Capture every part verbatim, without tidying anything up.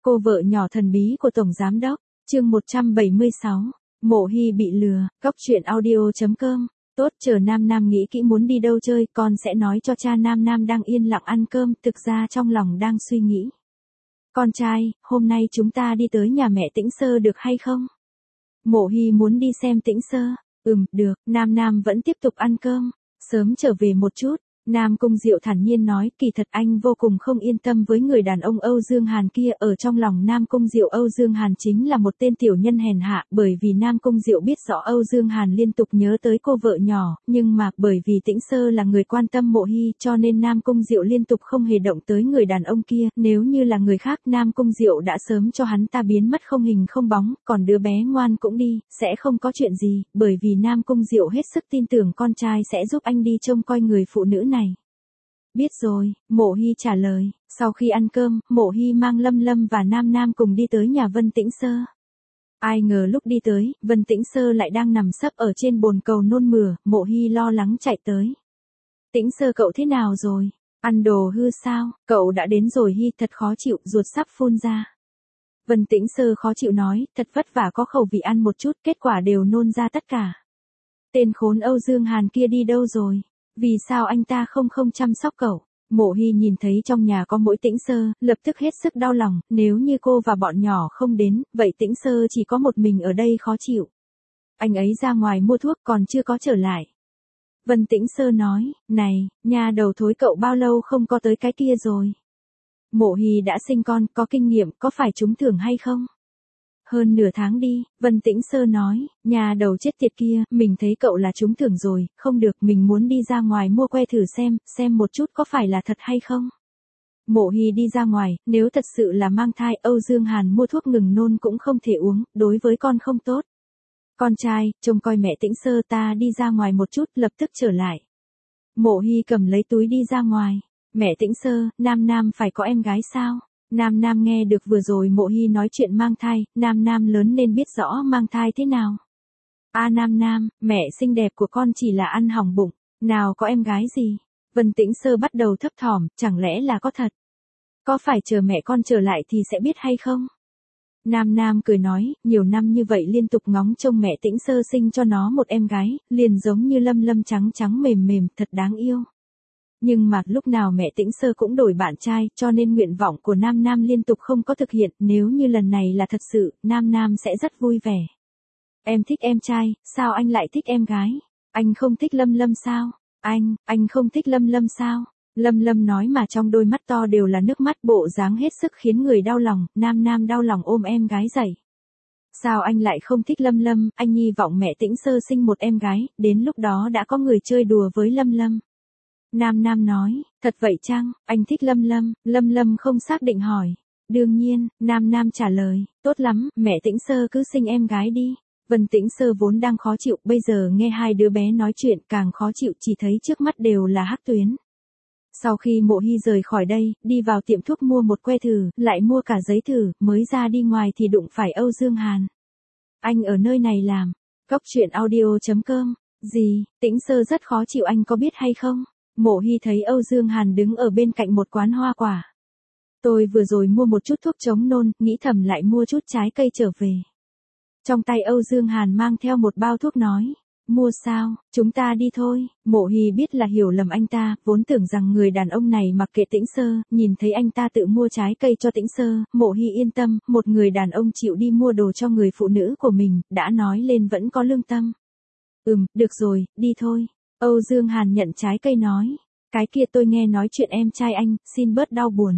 Cô vợ nhỏ thần bí của Tổng Giám Đốc, chương một trăm bảy mươi sáu, Mộ Hy bị lừa, cóc truyện audio chấm com. Tốt, chờ Nam Nam nghĩ kỹ muốn đi đâu chơi, con sẽ nói cho cha. Nam Nam đang yên lặng ăn cơm, thực ra trong lòng đang suy nghĩ. Con trai, hôm nay chúng ta đi tới nhà mẹ Tĩnh Sơ được hay không? Mộ Hy muốn đi xem Tĩnh Sơ. Ừm, được. Nam Nam vẫn tiếp tục ăn cơm. Sớm trở về một chút. Nam Cung Diệu thản nhiên nói, kỳ thật anh vô cùng không yên tâm với người đàn ông Âu Dương Hàn kia. Ở trong lòng Nam Cung Diệu, Âu Dương Hàn chính là một tên tiểu nhân hèn hạ, bởi vì Nam Cung Diệu biết rõ Âu Dương Hàn liên tục nhớ tới cô vợ nhỏ, nhưng mà bởi vì Tĩnh Sơ là người quan tâm Mộ Hy, cho nên Nam Cung Diệu liên tục không hề động tới người đàn ông kia. Nếu như là người khác, Nam Cung Diệu đã sớm cho hắn ta biến mất không hình không bóng, còn đứa bé ngoan cũng đi, sẽ không có chuyện gì, bởi vì Nam Cung Diệu hết sức tin tưởng con trai sẽ giúp anh đi trông coi người phụ nữ này. Biết rồi, Mộ Hy trả lời. Sau khi ăn cơm, Mộ Hy mang Lâm Lâm và Nam Nam cùng đi tới nhà Vân Tĩnh Sơ. Ai ngờ lúc đi tới, Vân Tĩnh Sơ lại đang nằm sấp ở trên bồn cầu nôn mửa. Mộ Hy lo lắng chạy tới. Tĩnh Sơ, cậu thế nào rồi? Ăn đồ hư sao? Cậu đã đến rồi Hy, thật khó chịu, ruột sắp phun ra. Vân Tĩnh Sơ khó chịu nói, thật vất vả có khẩu vị ăn một chút, kết quả đều nôn ra tất cả. Tên khốn Âu Dương Hàn kia đi đâu rồi? Vì sao anh ta không không chăm sóc cậu? Mộ Hy nhìn thấy trong nhà có mỗi Tĩnh Sơ, lập tức hết sức đau lòng, nếu như cô và bọn nhỏ không đến, vậy Tĩnh Sơ chỉ có một mình ở đây khó chịu. Anh ấy ra ngoài mua thuốc còn chưa có trở lại. Vân Tĩnh Sơ nói, này, nhà đầu thối, cậu bao lâu không có tới cái kia rồi? Mộ Hy đã sinh con, có kinh nghiệm, có phải trúng thưởng hay không? Hơn nửa tháng đi, Vân Tĩnh Sơ nói, nhà đầu chết tiệt kia, mình thấy cậu là trúng thưởng rồi, không được, mình muốn đi ra ngoài mua que thử xem, xem một chút có phải là thật hay không. Mộ Hy đi ra ngoài, nếu thật sự là mang thai, Âu Dương Hàn mua thuốc ngừng nôn cũng không thể uống, đối với con không tốt. Con trai, trông coi mẹ Tĩnh Sơ, ta đi ra ngoài một chút, lập tức trở lại. Mộ Hy cầm lấy túi đi ra ngoài. Mẹ Tĩnh Sơ, Nam Nam phải có em gái sao? Nam Nam nghe được vừa rồi Mộ Hy nói chuyện mang thai, Nam Nam lớn nên biết rõ mang thai thế nào. A à, Nam Nam, mẹ xinh đẹp của con chỉ là ăn hỏng bụng, nào có em gái gì? Vân Tĩnh Sơ bắt đầu thấp thỏm, chẳng lẽ là có thật? Có phải chờ mẹ con trở lại thì sẽ biết hay không? Nam Nam cười nói, nhiều năm như vậy liên tục ngóng trông mẹ Tĩnh Sơ sinh cho nó một em gái, liền giống như Lâm Lâm trắng trắng mềm mềm, thật đáng yêu. Nhưng mà lúc nào mẹ Tĩnh Sơ cũng đổi bạn trai, cho nên nguyện vọng của Nam Nam liên tục không có thực hiện, nếu như lần này là thật sự, Nam Nam sẽ rất vui vẻ. Em thích em trai, sao anh lại thích em gái? Anh không thích Lâm Lâm sao? Anh, anh không thích Lâm Lâm sao? Lâm Lâm nói mà trong đôi mắt to đều là nước mắt, bộ dáng hết sức khiến người đau lòng. Nam Nam đau lòng ôm em gái dậy. Sao anh lại không thích Lâm Lâm? Anh hy vọng mẹ Tĩnh Sơ sinh một em gái, đến lúc đó đã có người chơi đùa với Lâm Lâm. Nam Nam nói, thật vậy chăng, anh thích Lâm Lâm? Lâm Lâm không xác định hỏi. Đương nhiên, Nam Nam trả lời, tốt lắm, mẹ Tĩnh Sơ cứ sinh em gái đi. Vân Tĩnh Sơ vốn đang khó chịu, bây giờ nghe hai đứa bé nói chuyện càng khó chịu, chỉ thấy trước mắt đều là hắc tuyến. Sau khi Mộ Hy rời khỏi đây, đi vào tiệm thuốc mua một que thử, lại mua cả giấy thử, mới ra đi ngoài thì đụng phải Âu Dương Hàn. Anh ở nơi này làm, cóc truyện audio chấm com, gì, Tĩnh Sơ rất khó chịu, anh có biết hay không? Mộ Hy thấy Âu Dương Hàn đứng ở bên cạnh một quán hoa quả. Tôi vừa rồi mua một chút thuốc chống nôn, nghĩ thầm lại mua chút trái cây trở về. Trong tay Âu Dương Hàn mang theo một bao thuốc nói, mua sao, chúng ta đi thôi. Mộ Hy biết là hiểu lầm anh ta, vốn tưởng rằng người đàn ông này mặc kệ Tĩnh Sơ, nhìn thấy anh ta tự mua trái cây cho Tĩnh Sơ, Mộ Hy yên tâm, một người đàn ông chịu đi mua đồ cho người phụ nữ của mình, đã nói lên vẫn có lương tâm. Ừm, được rồi, đi thôi. Âu Dương Hàn nhận trái cây nói, cái kia tôi nghe nói chuyện em trai anh, xin bớt đau buồn.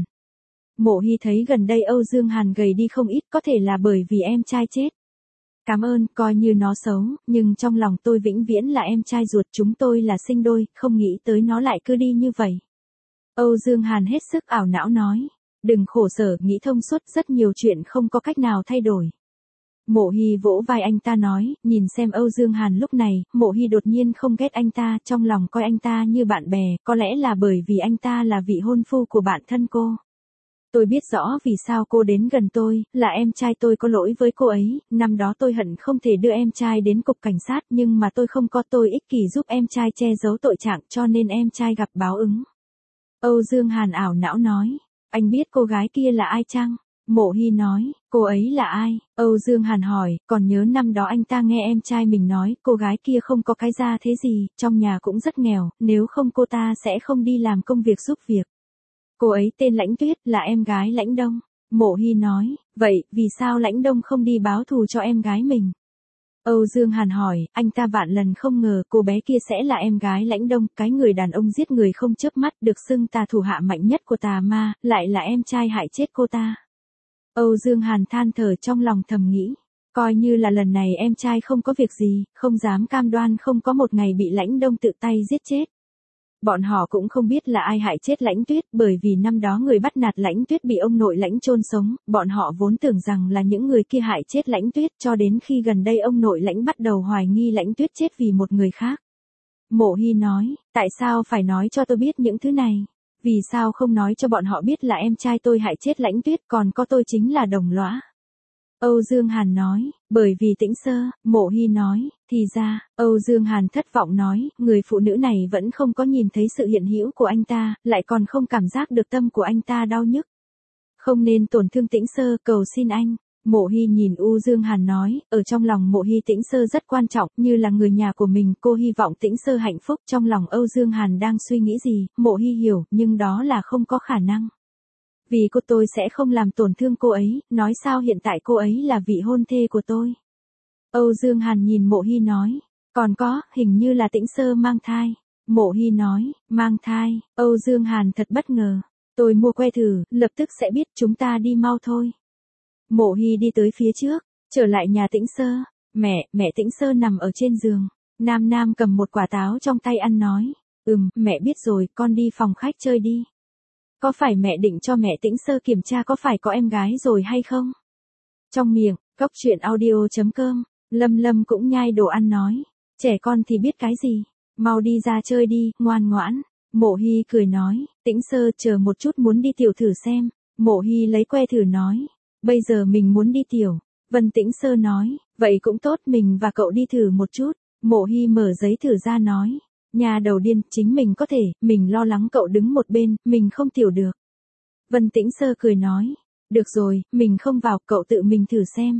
Mộ Hy thấy gần đây Âu Dương Hàn gầy đi không ít, có thể là bởi vì em trai chết. Cảm ơn, coi như nó xấu, nhưng trong lòng tôi vĩnh viễn là em trai ruột, chúng tôi là sinh đôi, không nghĩ tới nó lại cứ đi như vậy. Âu Dương Hàn hết sức ảo não nói, đừng khổ sở, nghĩ thông suốt, rất nhiều chuyện không có cách nào thay đổi. Mộ Hy vỗ vai anh ta nói, nhìn xem Âu Dương Hàn lúc này, Mộ Hy đột nhiên không ghét anh ta, trong lòng coi anh ta như bạn bè, có lẽ là bởi vì anh ta là vị hôn phu của bạn thân cô. Tôi biết rõ vì sao cô đến gần tôi, là em trai tôi có lỗi với cô ấy, năm đó tôi hận không thể đưa em trai đến cục cảnh sát, nhưng mà tôi không có, tôi ích kỷ giúp em trai che giấu tội trạng, cho nên em trai gặp báo ứng. Âu Dương Hàn ảo não nói, anh biết cô gái kia là ai chăng? Mộ Hy nói, cô ấy là ai? Âu Dương Hàn hỏi, còn nhớ năm đó anh ta nghe em trai mình nói, cô gái kia không có cái gia thế gì, trong nhà cũng rất nghèo, nếu không cô ta sẽ không đi làm công việc giúp việc. Cô ấy tên Lãnh Tuyết, là em gái Lãnh Đông. Mộ Hy nói, vậy, vì sao Lãnh Đông không đi báo thù cho em gái mình? Âu Dương Hàn hỏi, anh ta vạn lần không ngờ cô bé kia sẽ là em gái Lãnh Đông, cái người đàn ông giết người không chớp mắt được xưng tà thủ hạ mạnh nhất của tà ma, lại là em trai hại chết cô ta. Âu Dương Hàn than thở trong lòng thầm nghĩ, coi như là lần này em trai không có việc gì, không dám cam đoan không có một ngày bị Lãnh Đông tự tay giết chết. Bọn họ cũng không biết là ai hại chết Lãnh Tuyết, bởi vì năm đó người bắt nạt Lãnh Tuyết bị ông nội Lãnh chôn sống, bọn họ vốn tưởng rằng là những người kia hại chết Lãnh Tuyết, cho đến khi gần đây ông nội Lãnh bắt đầu hoài nghi Lãnh Tuyết chết vì một người khác. Mộ Hy nói, tại sao phải nói cho tôi biết những thứ này? Vì sao không nói cho bọn họ biết là em trai tôi hại chết Lãnh Tuyết, còn có tôi chính là đồng lõa? Âu Dương Hàn nói, bởi vì Tĩnh Sơ. Mộ Hy nói, thì ra. Âu Dương Hàn thất vọng nói, người phụ nữ này vẫn không có nhìn thấy sự hiện hữu của anh ta, lại còn không cảm giác được tâm của anh ta đau nhức. Không nên tổn thương Tĩnh Sơ, cầu xin anh. Mộ Hy nhìn Âu Dương Hàn nói, ở trong lòng Mộ Hy Tĩnh Sơ rất quan trọng, như là người nhà của mình, cô hy vọng Tĩnh Sơ hạnh phúc. Trong lòng Âu Dương Hàn đang suy nghĩ gì, Mộ Hy hiểu, nhưng đó là không có khả năng. Vì cô tôi sẽ không làm tổn thương cô ấy, nói sao hiện tại cô ấy là vị hôn thê của tôi. Âu Dương Hàn nhìn Mộ Hy nói, còn có, hình như là Tĩnh Sơ mang thai. Mộ Hy nói, mang thai. Âu Dương Hàn thật bất ngờ, tôi mua que thử, lập tức sẽ biết, chúng ta đi mau thôi. Mộ Hy đi tới phía trước, trở lại nhà Tĩnh Sơ. Mẹ, mẹ Tĩnh Sơ nằm ở trên giường. Nam Nam cầm một quả táo trong tay ăn nói, ừm, mẹ biết rồi, con đi phòng khách chơi đi. Có phải mẹ định cho mẹ Tĩnh Sơ kiểm tra có phải có em gái rồi hay không? Trong miệng, cốc truyện audio chấm com, Lâm Lâm cũng nhai đồ ăn nói, trẻ con thì biết cái gì, mau đi ra chơi đi, ngoan ngoãn. Mộ Hy cười nói, Tĩnh Sơ chờ một chút muốn đi tiểu thử xem. Mộ Hy lấy que thử nói, bây giờ mình muốn đi tiểu. Vân Tĩnh Sơ nói, vậy cũng tốt, mình và cậu đi thử một chút. Mộ Hy mở giấy thử ra nói, nhà đầu điên, chính mình có thể, mình lo lắng cậu đứng một bên, mình không tiểu được. Vân Tĩnh Sơ cười nói, được rồi, mình không vào, cậu tự mình thử xem.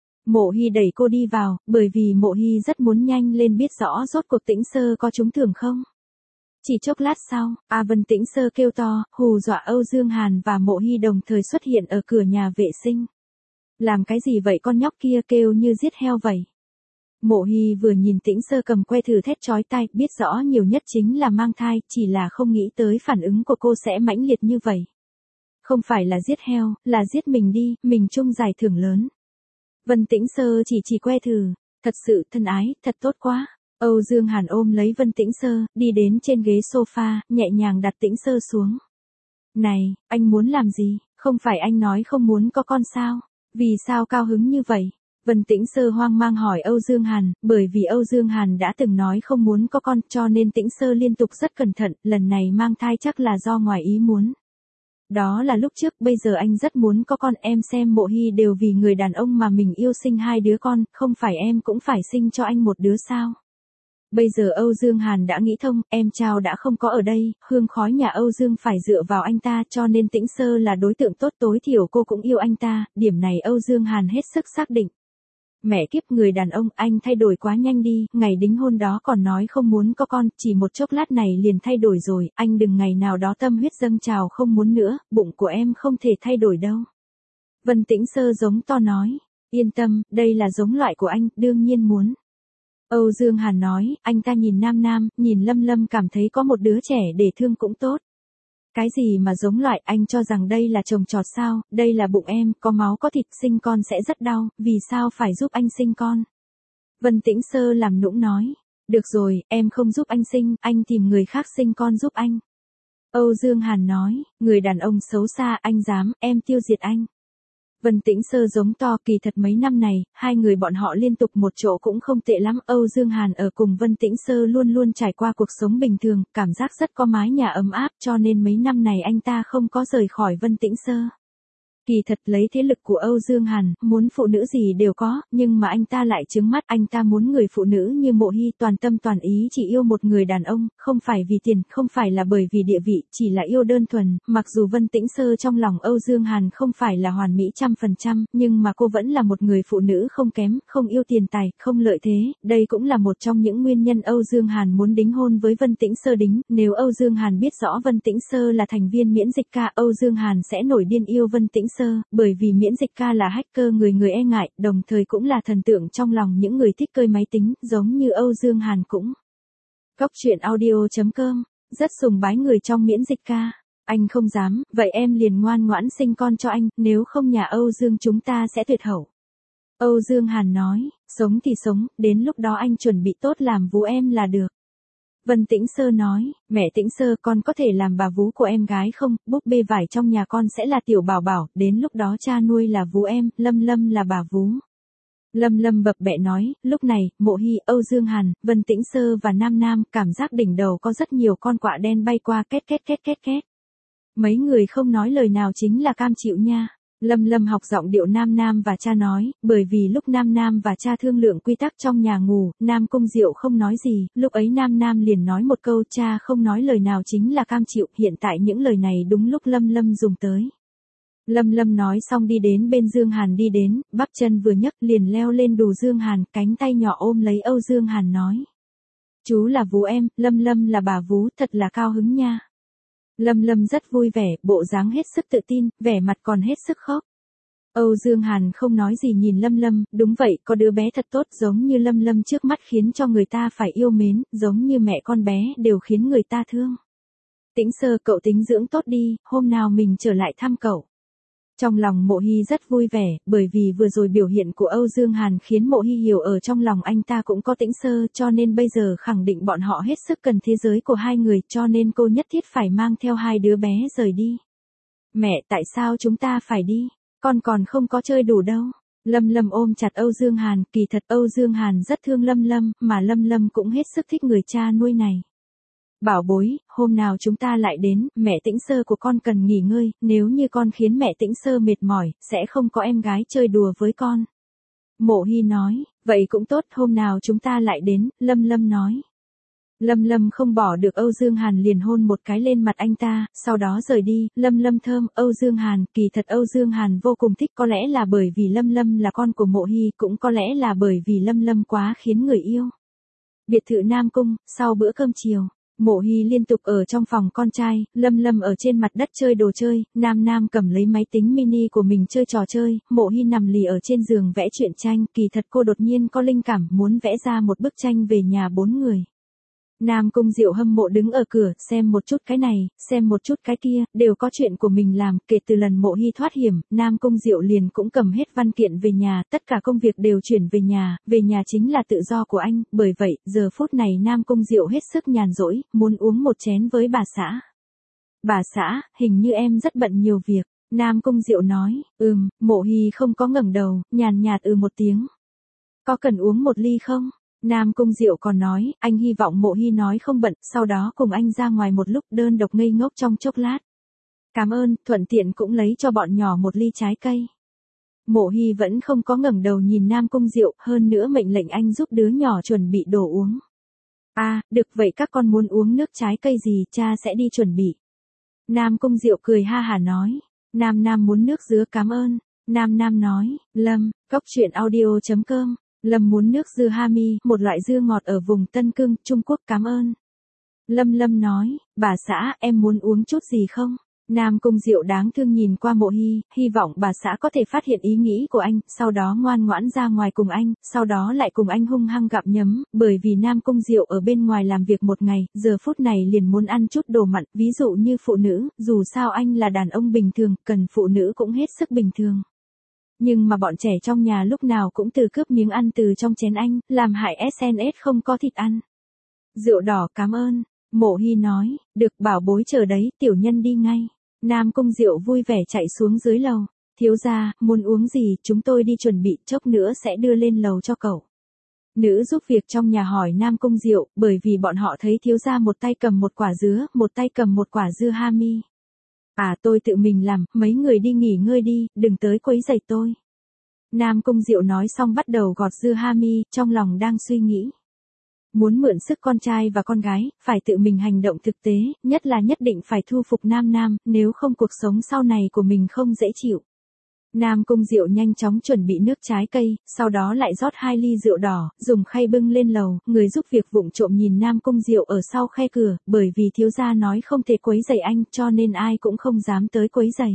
Mộ Hy đẩy cô đi vào, bởi vì Mộ Hy rất muốn nhanh lên biết rõ rốt cuộc Tĩnh Sơ có trúng thưởng không. Chỉ chốc lát sau, A Vân Tĩnh Sơ kêu to, hù dọa Âu Dương Hàn và Mộ Hy đồng thời xuất hiện ở cửa nhà vệ sinh. Làm cái gì vậy, con nhóc kia kêu như giết heo vậy. Mộ Hy vừa nhìn Tĩnh Sơ cầm que thử thét chói tai, biết rõ nhiều nhất chính là mang thai, chỉ là không nghĩ tới phản ứng của cô sẽ mãnh liệt như vậy. Không phải là giết heo, là giết mình đi, mình chung giải thưởng lớn. Vân Tĩnh Sơ chỉ chỉ que thử, thật sự thân ái, thật tốt quá. Âu Dương Hàn ôm lấy Vân Tĩnh Sơ, đi đến trên ghế sofa, nhẹ nhàng đặt Tĩnh Sơ xuống. Này, anh muốn làm gì, không phải anh nói không muốn có con sao, vì sao cao hứng như vậy? Vân Tĩnh Sơ hoang mang hỏi Âu Dương Hàn, bởi vì Âu Dương Hàn đã từng nói không muốn có con, cho nên Tĩnh Sơ liên tục rất cẩn thận, lần này mang thai chắc là do ngoài ý muốn. Đó là lúc trước, bây giờ anh rất muốn có con, em xem Mộ Hy đều vì người đàn ông mà mình yêu sinh hai đứa con, không phải em cũng phải sinh cho anh một đứa sao? Bây giờ Âu Dương Hàn đã nghĩ thông, em Trao đã không có ở đây, hương khói nhà Âu Dương phải dựa vào anh ta, cho nên Tĩnh Sơ là đối tượng tốt, tối thiểu cô cũng yêu anh ta, điểm này Âu Dương Hàn hết sức xác định. Mẹ kiếp, người đàn ông, anh thay đổi quá nhanh đi, ngày đính hôn đó còn nói không muốn có con, chỉ một chốc lát này liền thay đổi rồi, anh đừng ngày nào đó tâm huyết dâng trào không muốn nữa, bụng của em không thể thay đổi đâu. Vân Tĩnh Sơ giống to nói, yên tâm, đây là giống loại của anh, đương nhiên muốn. Âu Dương Hàn nói, anh ta nhìn Nam Nam, nhìn Lâm Lâm cảm thấy có một đứa trẻ để thương cũng tốt. Cái gì mà giống loại, anh cho rằng đây là trồng trọt sao, đây là bụng em, có máu có thịt, sinh con sẽ rất đau, vì sao phải giúp anh sinh con? Vân Tĩnh Sơ làm nũng nói, được rồi, em không giúp anh sinh, anh tìm người khác sinh con giúp anh. Âu Dương Hàn nói, người đàn ông xấu xa, anh dám, em tiêu diệt anh. Vân Tĩnh Sơ giống to, kỳ thật mấy năm này, hai người bọn họ liên tục một chỗ cũng không tệ lắm. Âu Dương Hàn ở cùng Vân Tĩnh Sơ luôn luôn trải qua cuộc sống bình thường, cảm giác rất có mái nhà ấm áp, cho nên mấy năm này anh ta không có rời khỏi Vân Tĩnh Sơ. Kỳ thật lấy thế lực của Âu Dương Hàn, muốn phụ nữ gì đều có, nhưng mà anh ta lại trứng mắt, anh ta muốn người phụ nữ như Mộ Hy toàn tâm toàn ý chỉ yêu một người đàn ông, không phải vì tiền, không phải là bởi vì địa vị, chỉ là yêu đơn thuần, mặc dù Vân Tĩnh Sơ trong lòng Âu Dương Hàn không phải là hoàn mỹ trăm phần trăm, nhưng mà cô vẫn là một người phụ nữ không kém, không yêu tiền tài, không lợi thế, đây cũng là một trong những nguyên nhân Âu Dương Hàn muốn đính hôn với Vân Tĩnh Sơ đính, nếu Âu Dương Hàn biết rõ Vân Tĩnh Sơ là thành viên miễn dịch ca, Âu Dương Hàn sẽ nổi điên yêu Vân Tĩnh Sơ, bởi vì miễn dịch ca là hacker người người e ngại, đồng thời cũng là thần tượng trong lòng những người thích chơi máy tính, giống như Âu Dương Hàn cũng. Góc truyện audio chấm com, rất sùng bái người trong miễn dịch ca. Anh không dám, vậy em liền ngoan ngoãn sinh con cho anh, nếu không nhà Âu Dương chúng ta sẽ tuyệt hậu. Âu Dương Hàn nói, sống thì sống, đến lúc đó anh chuẩn bị tốt làm vú em là được. Vân Tĩnh Sơ nói, mẹ Tĩnh Sơ con có thể làm bà vú của em gái không, búp bê vải trong nhà con sẽ là tiểu bảo bảo, đến lúc đó cha nuôi là vú em, Lâm Lâm là bà vú. Lâm Lâm bập bẹ nói, lúc này, Mộ Hy, Âu Dương Hàn, Vân Tĩnh Sơ và Nam Nam cảm giác đỉnh đầu có rất nhiều con quạ đen bay qua két két két két két. Mấy người không nói lời nào chính là cam chịu nha. Lâm Lâm học giọng điệu Nam Nam và cha nói, bởi vì lúc Nam Nam và cha thương lượng quy tắc trong nhà ngủ, Nam Cung Diệu không nói gì, lúc ấy Nam Nam liền nói một câu cha không nói lời nào chính là cam chịu, hiện tại những lời này đúng lúc Lâm Lâm dùng tới. Lâm Lâm nói xong đi đến bên Dương Hàn đi đến, bắp chân vừa nhấc liền leo lên đùi Dương Hàn, cánh tay nhỏ ôm lấy Âu Dương Hàn nói. Chú là vú em, Lâm Lâm là bà vú, thật là cao hứng nha. Lâm Lâm rất vui vẻ, bộ dáng hết sức tự tin, vẻ mặt còn hết sức khóc. Âu Dương Hàn không nói gì nhìn Lâm Lâm, đúng vậy, có đứa bé thật tốt giống như Lâm Lâm trước mắt khiến cho người ta phải yêu mến, giống như mẹ con bé đều khiến người ta thương. Tĩnh Sơ cậu tính dưỡng tốt đi, hôm nào mình trở lại thăm cậu. Trong lòng Mộ Hy rất vui vẻ, bởi vì vừa rồi biểu hiện của Âu Dương Hàn khiến Mộ Hy hiểu ở trong lòng anh ta cũng có Tĩnh Sơ, cho nên bây giờ khẳng định bọn họ hết sức cần thế giới của hai người, cho nên cô nhất thiết phải mang theo hai đứa bé rời đi. Mẹ, tại sao chúng ta phải đi? Con còn không có chơi đủ đâu. Lâm Lâm ôm chặt Âu Dương Hàn, kỳ thật Âu Dương Hàn rất thương Lâm Lâm, mà Lâm Lâm cũng hết sức thích người cha nuôi này. Bảo bối, hôm nào chúng ta lại đến, mẹ Tĩnh Sơ của con cần nghỉ ngơi, nếu như con khiến mẹ Tĩnh Sơ mệt mỏi, sẽ không có em gái chơi đùa với con. Mộ Hy nói, vậy cũng tốt, hôm nào chúng ta lại đến, Lâm Lâm nói. Lâm Lâm không bỏ được Âu Dương Hàn liền hôn một cái lên mặt anh ta, sau đó rời đi, Lâm Lâm thơm, Âu Dương Hàn, kỳ thật Âu Dương Hàn vô cùng thích, có lẽ là bởi vì Lâm Lâm là con của Mộ Hy, cũng có lẽ là bởi vì Lâm Lâm quá khiến người yêu. Biệt thự Nam Cung, sau bữa cơm chiều. Mộ Hy liên tục ở trong phòng con trai, Lâm Lâm ở trên mặt đất chơi đồ chơi, Nam Nam cầm lấy máy tính mini của mình chơi trò chơi, Mộ Hy nằm lì ở trên giường vẽ truyện tranh, kỳ thật cô đột nhiên có linh cảm muốn vẽ ra một bức tranh về nhà bốn người. Nam Cung Diệu hâm mộ đứng ở cửa, xem một chút cái này, xem một chút cái kia, đều có chuyện của mình làm, kể từ lần Mộ Hy thoát hiểm, Nam Cung Diệu liền cũng cầm hết văn kiện về nhà, tất cả công việc đều chuyển về nhà, về nhà chính là tự do của anh, bởi vậy, giờ phút này Nam Cung Diệu hết sức nhàn rỗi, muốn uống một chén với bà xã. Bà xã, hình như em rất bận nhiều việc, Nam Cung Diệu nói, ừm, Mộ Hy không có ngẩng đầu, nhàn nhạt ừ một tiếng. Có cần uống một ly không? Nam Cung Diệu còn nói, anh hy vọng Mộ Hy nói không bận, sau đó cùng anh ra ngoài một lúc đơn độc ngây ngốc trong chốc lát. Cảm ơn, thuận tiện cũng lấy cho bọn nhỏ một ly trái cây. Mộ Hy vẫn không có ngẩng đầu nhìn Nam Cung Diệu, hơn nữa mệnh lệnh anh giúp đứa nhỏ chuẩn bị đồ uống. À, được vậy các con muốn uống nước trái cây gì, cha sẽ đi chuẩn bị. Nam Cung Diệu cười ha hả nói, Nam Nam muốn nước dứa cảm ơn. Nam Nam nói, Lâm, góc truyện audio chấm com. Lâm muốn nước dưa Hami, một loại dưa ngọt ở vùng Tân Cương, Trung Quốc cảm ơn. Lâm Lâm nói, bà xã, em muốn uống chút gì không? Nam Cung Diệu đáng thương nhìn qua Mộ Hy, hy vọng bà xã có thể phát hiện ý nghĩ của anh, sau đó ngoan ngoãn ra ngoài cùng anh, sau đó lại cùng anh hung hăng gặm nhấm, bởi vì Nam Cung Diệu ở bên ngoài làm việc một ngày, giờ phút này liền muốn ăn chút đồ mặn, ví dụ như phụ nữ, dù sao anh là đàn ông bình thường, cần phụ nữ cũng hết sức bình thường. Nhưng mà bọn trẻ trong nhà lúc nào cũng từ cướp miếng ăn từ trong chén anh, làm hại ét en ét không có thịt ăn. Rượu đỏ cảm ơn. Mộ Hy nói, được bảo bối chờ đấy, tiểu nhân đi ngay. Nam Cung Diệu vui vẻ chạy xuống dưới lầu. Thiếu gia, muốn uống gì, chúng tôi đi chuẩn bị, chốc nữa sẽ đưa lên lầu cho cậu. Nữ giúp việc trong nhà hỏi Nam Cung Diệu, bởi vì bọn họ thấy thiếu gia một tay cầm một quả dứa, một tay cầm một quả dưa Hami. À tôi tự mình làm, mấy người đi nghỉ ngơi đi, đừng tới quấy rầy tôi. Nam Cung Diệu nói xong bắt đầu gọt dưa hami, trong lòng đang suy nghĩ. Muốn mượn sức con trai và con gái, phải tự mình hành động thực tế, nhất là nhất định phải thu phục Nam Nam, nếu không cuộc sống sau này của mình không dễ chịu. Nam Cung Diệu nhanh chóng chuẩn bị nước trái cây, sau đó lại rót hai ly rượu đỏ, dùng khay bưng lên lầu, người giúp việc vụng trộm nhìn Nam Cung Diệu ở sau khe cửa, bởi vì thiếu gia nói không thể quấy rầy anh, cho nên ai cũng không dám tới quấy rầy.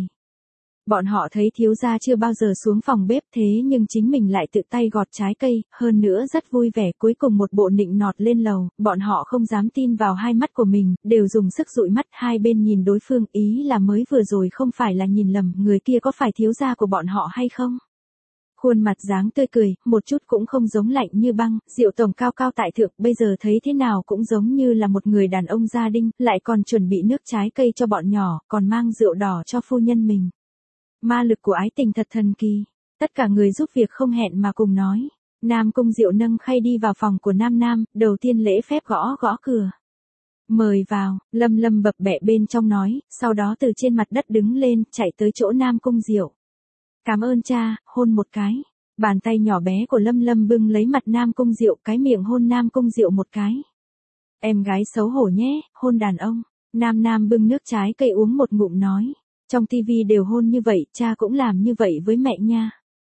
Bọn họ thấy thiếu gia chưa bao giờ xuống phòng bếp thế nhưng chính mình lại tự tay gọt trái cây, hơn nữa rất vui vẻ, cuối cùng một bộ nịnh nọt lên lầu, bọn họ không dám tin vào hai mắt của mình, đều dùng sức dụi mắt, hai bên nhìn đối phương, ý là mới vừa rồi không phải là nhìn lầm, người kia có phải thiếu gia của bọn họ hay không? Khuôn mặt dáng tươi cười, một chút cũng không giống lạnh như băng, Diệu tổng cao cao tại thượng, bây giờ thấy thế nào cũng giống như là một người đàn ông gia đình, lại còn chuẩn bị nước trái cây cho bọn nhỏ, còn mang rượu đỏ cho phu nhân mình. Ma lực của ái tình thật thần kỳ. Tất cả người giúp việc không hẹn mà cùng nói. Nam Cung Diệu nâng khay đi vào phòng của Nam Nam, đầu tiên lễ phép gõ gõ cửa. Mời vào, Lâm Lâm bập bẹ bên trong nói, sau đó từ trên mặt đất đứng lên, chạy tới chỗ Nam Cung Diệu. Cảm ơn cha, hôn một cái. Bàn tay nhỏ bé của Lâm Lâm bưng lấy mặt Nam Cung Diệu, cái miệng hôn Nam Cung Diệu một cái. Em gái xấu hổ nhé, hôn đàn ông. Nam Nam bưng nước trái cây uống một ngụm nói. Trong tivi đều hôn như vậy, cha cũng làm như vậy với mẹ nha.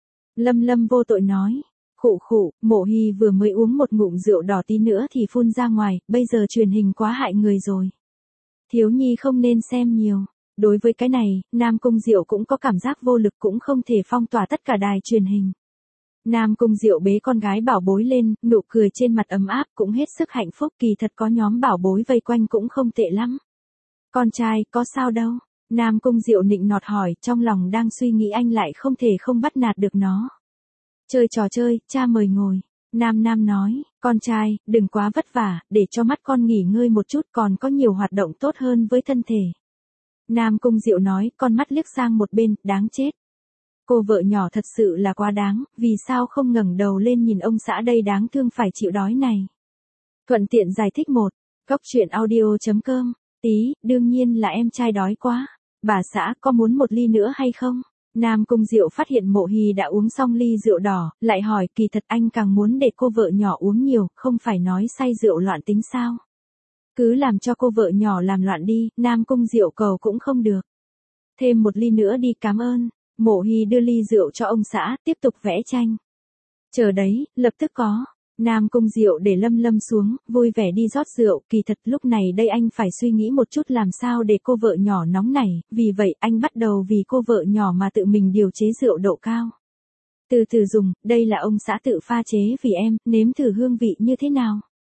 Lâm Lâm vô tội nói. Khụ khụ, Mộ Hy vừa mới uống một ngụm rượu đỏ tí nữa thì phun ra ngoài, bây giờ truyền hình quá hại người rồi. Thiếu nhi không nên xem nhiều. Đối với cái này, Nam Cung Diệu cũng có cảm giác vô lực, cũng không thể phong tỏa tất cả đài truyền hình. Nam Cung Diệu bế con gái bảo bối lên, nụ cười trên mặt ấm áp, cũng hết sức hạnh phúc, kỳ thật có nhóm bảo bối vây quanh cũng không tệ lắm. Con trai, có sao đâu? Nam Cung Diệu nịnh nọt hỏi, trong lòng đang suy nghĩ anh lại không thể không bắt nạt được nó. Chơi trò chơi, cha mời ngồi. Nam Nam nói, con trai, đừng quá vất vả, để cho mắt con nghỉ ngơi một chút, còn có nhiều hoạt động tốt hơn với thân thể. Nam Cung Diệu nói, con mắt liếc sang một bên, đáng chết. Cô vợ nhỏ thật sự là quá đáng, vì sao không ngẩng đầu lên nhìn ông xã đây đáng thương phải chịu đói này. Thuận tiện giải thích một, góc truyện audio chấm com, tí, đương nhiên là em trai đói quá. Bà xã có muốn một ly nữa hay không? Nam Cung Diệu phát hiện Mộ Hy đã uống xong ly rượu đỏ, lại hỏi kỳ thật anh càng muốn để cô vợ nhỏ uống nhiều, không phải nói say rượu loạn tính sao? Cứ làm cho cô vợ nhỏ làm loạn đi, Nam Cung Diệu cầu cũng không được. Thêm một ly nữa đi, cảm ơn. Mộ Hy đưa ly rượu cho ông xã, tiếp tục vẽ tranh. Chờ đấy, lập tức có. Nam Cung Diệu để Lâm Lâm xuống, vui vẻ đi rót rượu, kỳ thật lúc này đây anh phải suy nghĩ một chút làm sao để cô vợ nhỏ nóng nảy, vì vậy anh bắt đầu vì cô vợ nhỏ mà tự mình điều chế rượu độ cao. Từ từ dùng, đây là ông xã tự pha chế vì em, nếm thử hương vị như thế nào.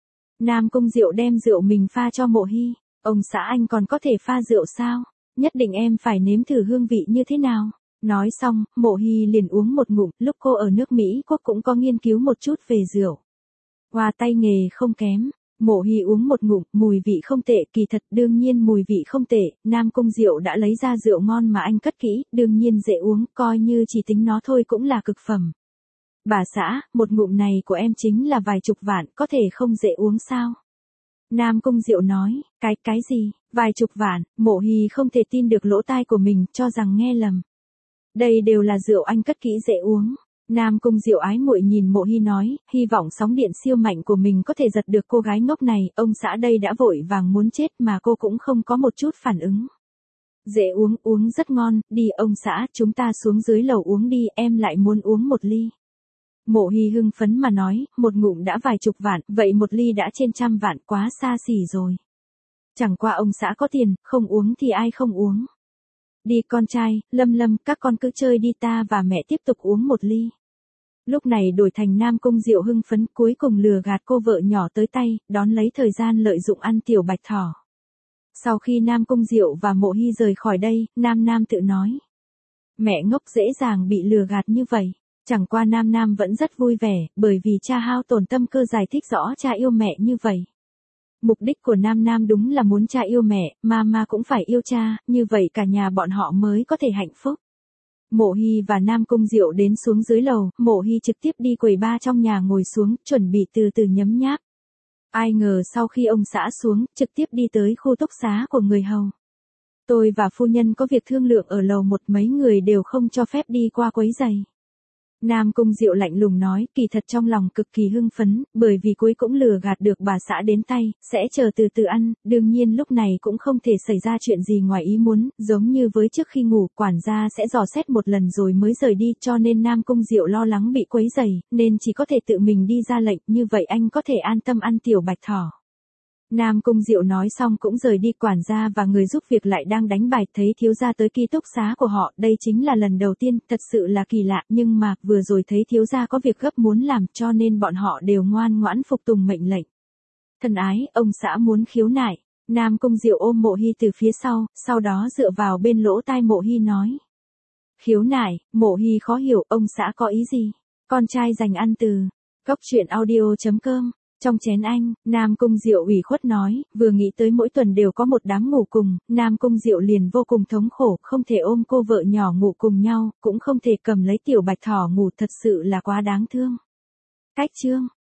Nam Cung Diệu đem rượu mình pha cho Mộ Hy, ông xã anh còn có thể pha rượu sao? Nhất định em phải nếm thử hương vị như thế nào. Nói xong, Mộ Hy liền uống một ngụm, lúc cô ở nước Mỹ Quốc cũng có nghiên cứu một chút về rượu. Qua tay nghề không kém, Mộ Hy uống một ngụm, mùi vị không tệ, kỳ thật đương nhiên mùi vị không tệ, Nam Cung Diệu đã lấy ra rượu ngon mà anh cất kỹ, đương nhiên dễ uống, coi như chỉ tính nó thôi cũng là cực phẩm. Bà xã, một ngụm này của em chính là vài chục vạn, có thể không dễ uống sao? Nam Cung Diệu nói, cái, cái gì, vài chục vạn, Mộ Hy không thể tin được lỗ tai của mình, cho rằng nghe lầm. Đây đều là rượu anh cất kỹ dễ uống. Nam Cung Diệu ái muội nhìn Mộ Hy nói, hy vọng sóng điện siêu mạnh của mình có thể giật được cô gái ngốc này, ông xã đây đã vội vàng muốn chết mà cô cũng không có một chút phản ứng. Dễ uống, uống rất ngon, đi ông xã, chúng ta xuống dưới lầu uống đi, em lại muốn uống một ly. Mộ Hy hưng phấn mà nói, một ngụm đã vài chục vạn, vậy một ly đã trên trăm vạn, quá xa xỉ rồi. Chẳng qua ông xã có tiền, không uống thì ai không uống. Đi con trai, Lâm Lâm, các con cứ chơi đi, ta và mẹ tiếp tục uống một ly. Lúc này đổi thành Nam Cung Diệu hưng phấn, cuối cùng lừa gạt cô vợ nhỏ tới tay, đón lấy thời gian lợi dụng ăn tiểu bạch thỏ. Sau khi Nam Cung Diệu và Mộ Hy rời khỏi đây, Nam Nam tự nói. Mẹ ngốc dễ dàng bị lừa gạt như vậy. Chẳng qua Nam Nam vẫn rất vui vẻ, bởi vì cha hao tổn tâm cơ giải thích rõ cha yêu mẹ như vậy. Mục đích của Nam Nam đúng là muốn cha yêu mẹ, mama cũng phải yêu cha, như vậy cả nhà bọn họ mới có thể hạnh phúc. Mộ Hy và Nam Cung Diệu đến xuống dưới lầu, Mộ Hy trực tiếp đi quầy bar trong nhà ngồi xuống, chuẩn bị từ từ nhấm nháp. Ai ngờ sau khi ông xã xuống, trực tiếp đi tới khu túc xá của người hầu. Tôi và phu nhân có việc thương lượng ở lầu một, mấy người đều không cho phép đi qua quấy giày. Nam Cung Diệu lạnh lùng nói, kỳ thật trong lòng cực kỳ hưng phấn, bởi vì cuối cũng lừa gạt được bà xã đến tay, sẽ chờ từ từ ăn, đương nhiên lúc này cũng không thể xảy ra chuyện gì ngoài ý muốn, giống như với trước khi ngủ, quản gia sẽ dò xét một lần rồi mới rời đi, cho nên Nam Cung Diệu lo lắng bị quấy rầy, nên chỉ có thể tự mình đi ra lệnh, như vậy anh có thể an tâm ăn tiểu bạch thỏ. Nam Cung Diệu nói xong cũng rời đi, quản gia và người giúp việc lại đang đánh bài, thấy thiếu gia tới ký túc xá của họ, đây chính là lần đầu tiên, thật sự là kỳ lạ, nhưng mà, vừa rồi thấy thiếu gia có việc gấp muốn làm, cho nên bọn họ đều ngoan ngoãn phục tùng mệnh lệnh. Thân ái, ông xã muốn khiếu nại. Nam Cung Diệu ôm Mộ Hy từ phía sau, sau đó dựa vào bên lỗ tai Mộ Hy nói. Khiếu nại, Mộ Hy khó hiểu, ông xã có ý gì? Con trai dành ăn từ. Cốc truyện audio chấm com. Trong chén anh, Nam Cung Diệu ủy khuất nói, vừa nghĩ tới mỗi tuần đều có một đám ngủ cùng, Nam Cung Diệu liền vô cùng thống khổ, không thể ôm cô vợ nhỏ ngủ cùng nhau, cũng không thể cầm lấy tiểu bạch thỏ ngủ, thật sự là quá đáng thương. Cách chương